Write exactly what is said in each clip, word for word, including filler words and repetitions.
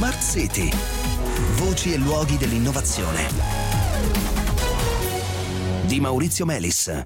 Smart City. Voci e luoghi dell'innovazione. Di Maurizio Melis.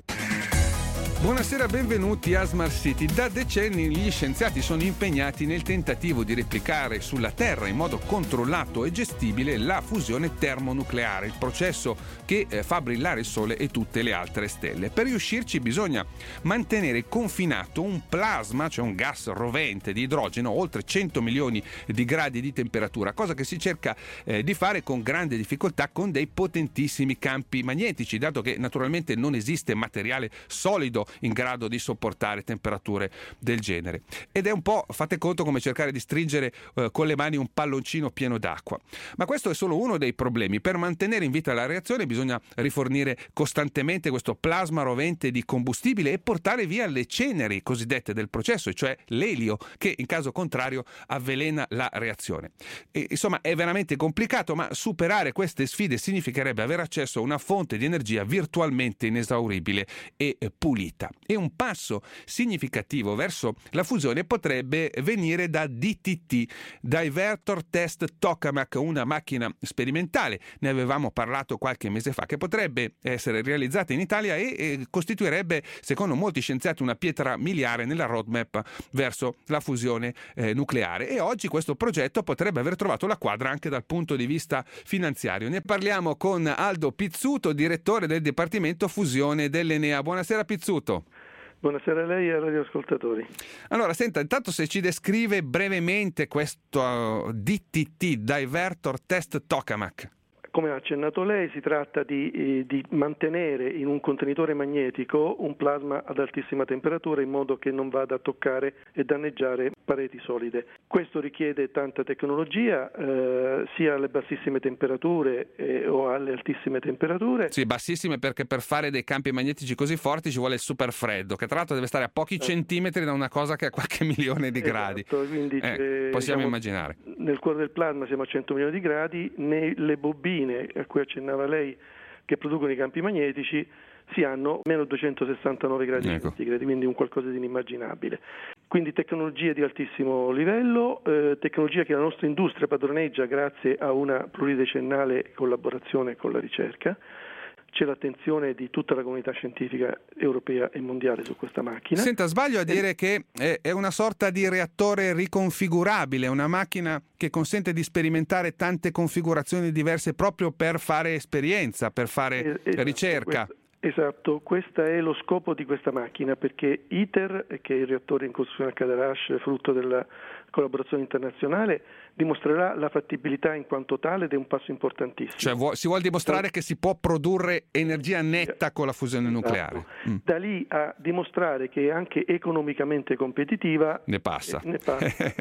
Buonasera, benvenuti a Smart City. Da decenni gli scienziati sono impegnati nel tentativo di replicare sulla Terra in modo controllato e gestibile la fusione termonucleare, il processo che eh, fa brillare il Sole e tutte le altre stelle. Per riuscirci bisogna mantenere confinato un plasma, cioè un gas rovente di idrogeno, oltre cento milioni di gradi di temperatura, cosa che si cerca eh, di fare con grande difficoltà con dei potentissimi campi magnetici, dato che naturalmente non esiste materiale solido in grado di sopportare temperature del genere. Ed è un po', fate conto, come cercare di stringere eh, con le mani un palloncino pieno d'acqua. Ma questo è solo uno dei problemi. Per mantenere in vita la reazione bisogna rifornire costantemente questo plasma rovente di combustibile e portare via le ceneri cosiddette del processo, cioè l'elio, che in caso contrario avvelena la reazione. E, insomma, è veramente complicato, ma superare queste sfide significherebbe avere accesso a una fonte di energia virtualmente inesauribile e eh, pulita. E un passo significativo verso la fusione potrebbe venire da D T T, Divertor Test Tokamak, una macchina sperimentale, ne avevamo parlato qualche mese fa, che potrebbe essere realizzata in Italia e, e costituirebbe, secondo molti scienziati, una pietra miliare nella roadmap verso la fusione eh, nucleare. E oggi questo progetto potrebbe aver trovato la quadra anche dal punto di vista finanziario. Ne parliamo con Aldo Pizzuto, direttore del Dipartimento Fusione dell'Enea. Buonasera Pizzuto. Buonasera a lei e ai radioascoltatori. Allora, senta, intanto se ci descrive brevemente questo D T T, Divertor Test Tokamak. Come ha accennato lei, si tratta di, eh, di mantenere in un contenitore magnetico un plasma ad altissima temperatura in modo che non vada a toccare e danneggiare pareti solide. Questo richiede tanta tecnologia, eh, sia alle bassissime temperature eh, o alle altissime temperature. Sì, bassissime perché per fare dei campi magnetici così forti ci vuole il super freddo, che tra l'altro deve stare a pochi eh. centimetri da una cosa che ha qualche milione di esatto, gradi. Quindi, eh, eh, possiamo diciamo, immaginare. Nel cuore del plasma siamo a cento milioni di gradi, le bobine a cui accennava lei che producono i campi magnetici si hanno meno duecentosessantanove gradi ecco. centigradi, quindi un qualcosa di inimmaginabile. Quindi tecnologie di altissimo livello, eh, tecnologia che la nostra industria padroneggia grazie a una pluridecennale collaborazione con la ricerca. C'è l'attenzione di tutta la comunità scientifica europea e mondiale su questa macchina. Senta, sbaglio a dire che è una sorta di reattore riconfigurabile, una macchina che consente di sperimentare tante configurazioni diverse proprio per fare esperienza, per fare esatto, ricerca. Questo, esatto, questo è lo scopo di questa macchina, perché ITER, che è il reattore in costruzione a Cadarache, frutto della collaborazione internazionale, dimostrerà la fattibilità in quanto tale ed è un passo importantissimo. Cioè vuol, si vuol dimostrare sì. che si può produrre energia netta con la fusione esatto. nucleare. Mm. Da lì a dimostrare che è anche economicamente competitiva ne passa. Ne passa.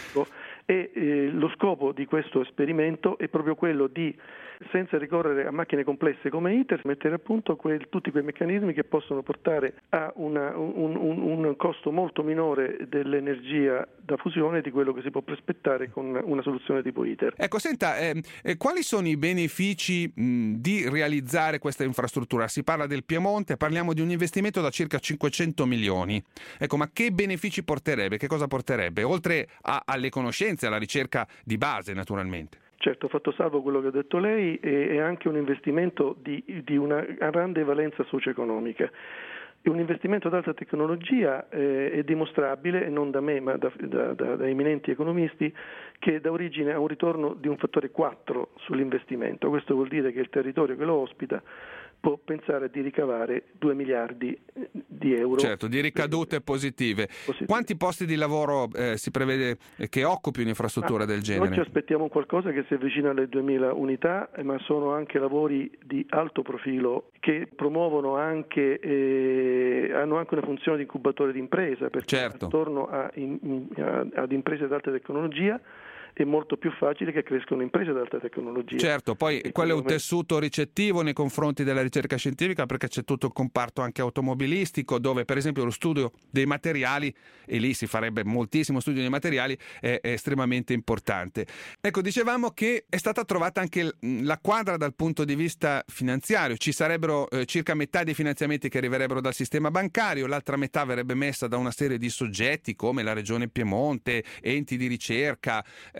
E eh, lo scopo di questo esperimento è proprio quello di, senza ricorrere a macchine complesse come ITER, mettere a punto quel, tutti quei meccanismi che possono portare a una, un, un, un costo molto minore dell'energia da fusione di quello che si può prospettare con una soluzione tipo ITER. Ecco, senta, eh, eh, quali sono i benefici mh, di realizzare questa infrastruttura? Si parla del Piemonte, parliamo di un investimento da circa cinquecento milioni. Ecco, ma che benefici porterebbe? Che cosa porterebbe? Oltre a, alle conoscenze, alla ricerca di base, naturalmente. Certo, fatto salvo quello che ha detto lei, è anche un investimento di, di una grande valenza socio-economica. È un investimento ad alta tecnologia, eh, è dimostrabile, e non da me ma da, da, da, da eminenti economisti, che dà origine a un ritorno di un fattore quattro sull'investimento. Questo vuol dire che il territorio che lo ospita può pensare di ricavare due miliardi di euro. Certo, di ricadute positive. positive. Quanti posti di lavoro eh, si prevede che occupi un'infrastruttura ah, del genere? Noi ci aspettiamo qualcosa che si avvicina alle duemila unità, ma sono anche lavori di alto profilo che promuovono anche, eh, hanno anche una funzione di incubatore di impresa, perché certo. attorno a, in, a, ad imprese ad alta tecnologia è molto più facile che crescano imprese ad alta tecnologia. Certo, poi e quello è un tessuto ricettivo nei confronti della ricerca scientifica, perché c'è tutto il comparto anche automobilistico, dove per esempio lo studio dei materiali, e lì si farebbe moltissimo studio dei materiali, è, è estremamente importante. Ecco, dicevamo che è stata trovata anche la quadra dal punto di vista finanziario. Ci sarebbero eh, circa metà dei finanziamenti che arriverebbero dal sistema bancario, l'altra metà verrebbe messa da una serie di soggetti come la Regione Piemonte, enti di ricerca, eh,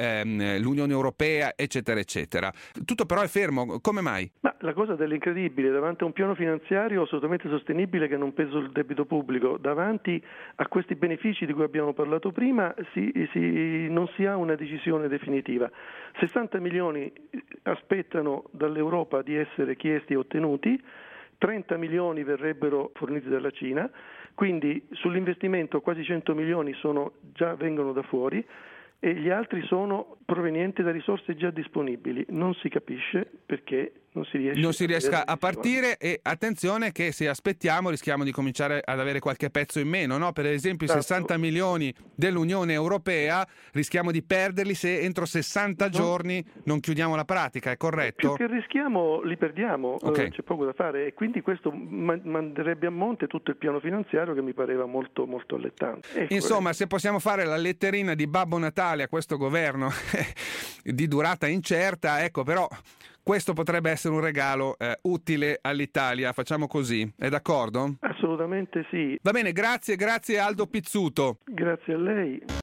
ehm, l'Unione Europea, eccetera, eccetera. Tutto però è fermo, come mai? Ma la cosa dell'incredibile, davanti a un piano finanziario assolutamente sostenibile che non pesa sul debito pubblico, davanti a questi benefici di cui abbiamo parlato prima, si, si, non si ha una decisione definitiva. sessanta milioni aspettano dall'Europa di essere chiesti e ottenuti, trenta milioni verrebbero forniti dalla Cina, quindi sull'investimento quasi cento milioni sono, già vengono da fuori e gli altri sono provenienti da risorse già disponibili. Non si capisce perché non si riesce non si riesca a partire, e attenzione che se aspettiamo rischiamo di cominciare ad avere qualche pezzo in meno, no? Per esempio i Esatto. sessanta milioni dell'Unione Europea rischiamo di perderli se entro sessanta giorni non chiudiamo la pratica, è corretto? Più che rischiamo li perdiamo, Okay. eh, c'è poco da fare e quindi questo ma- manderebbe a monte tutto il piano finanziario che mi pareva molto molto allettante. Ecco, Insomma, se possiamo fare la letterina di Babbo Natale a questo governo di durata incerta, ecco, però questo potrebbe essere un regalo eh, utile all'Italia. Facciamo così, è d'accordo? assolutamente sì. Va bene, grazie, grazie Aldo Pizzuto. Grazie a lei.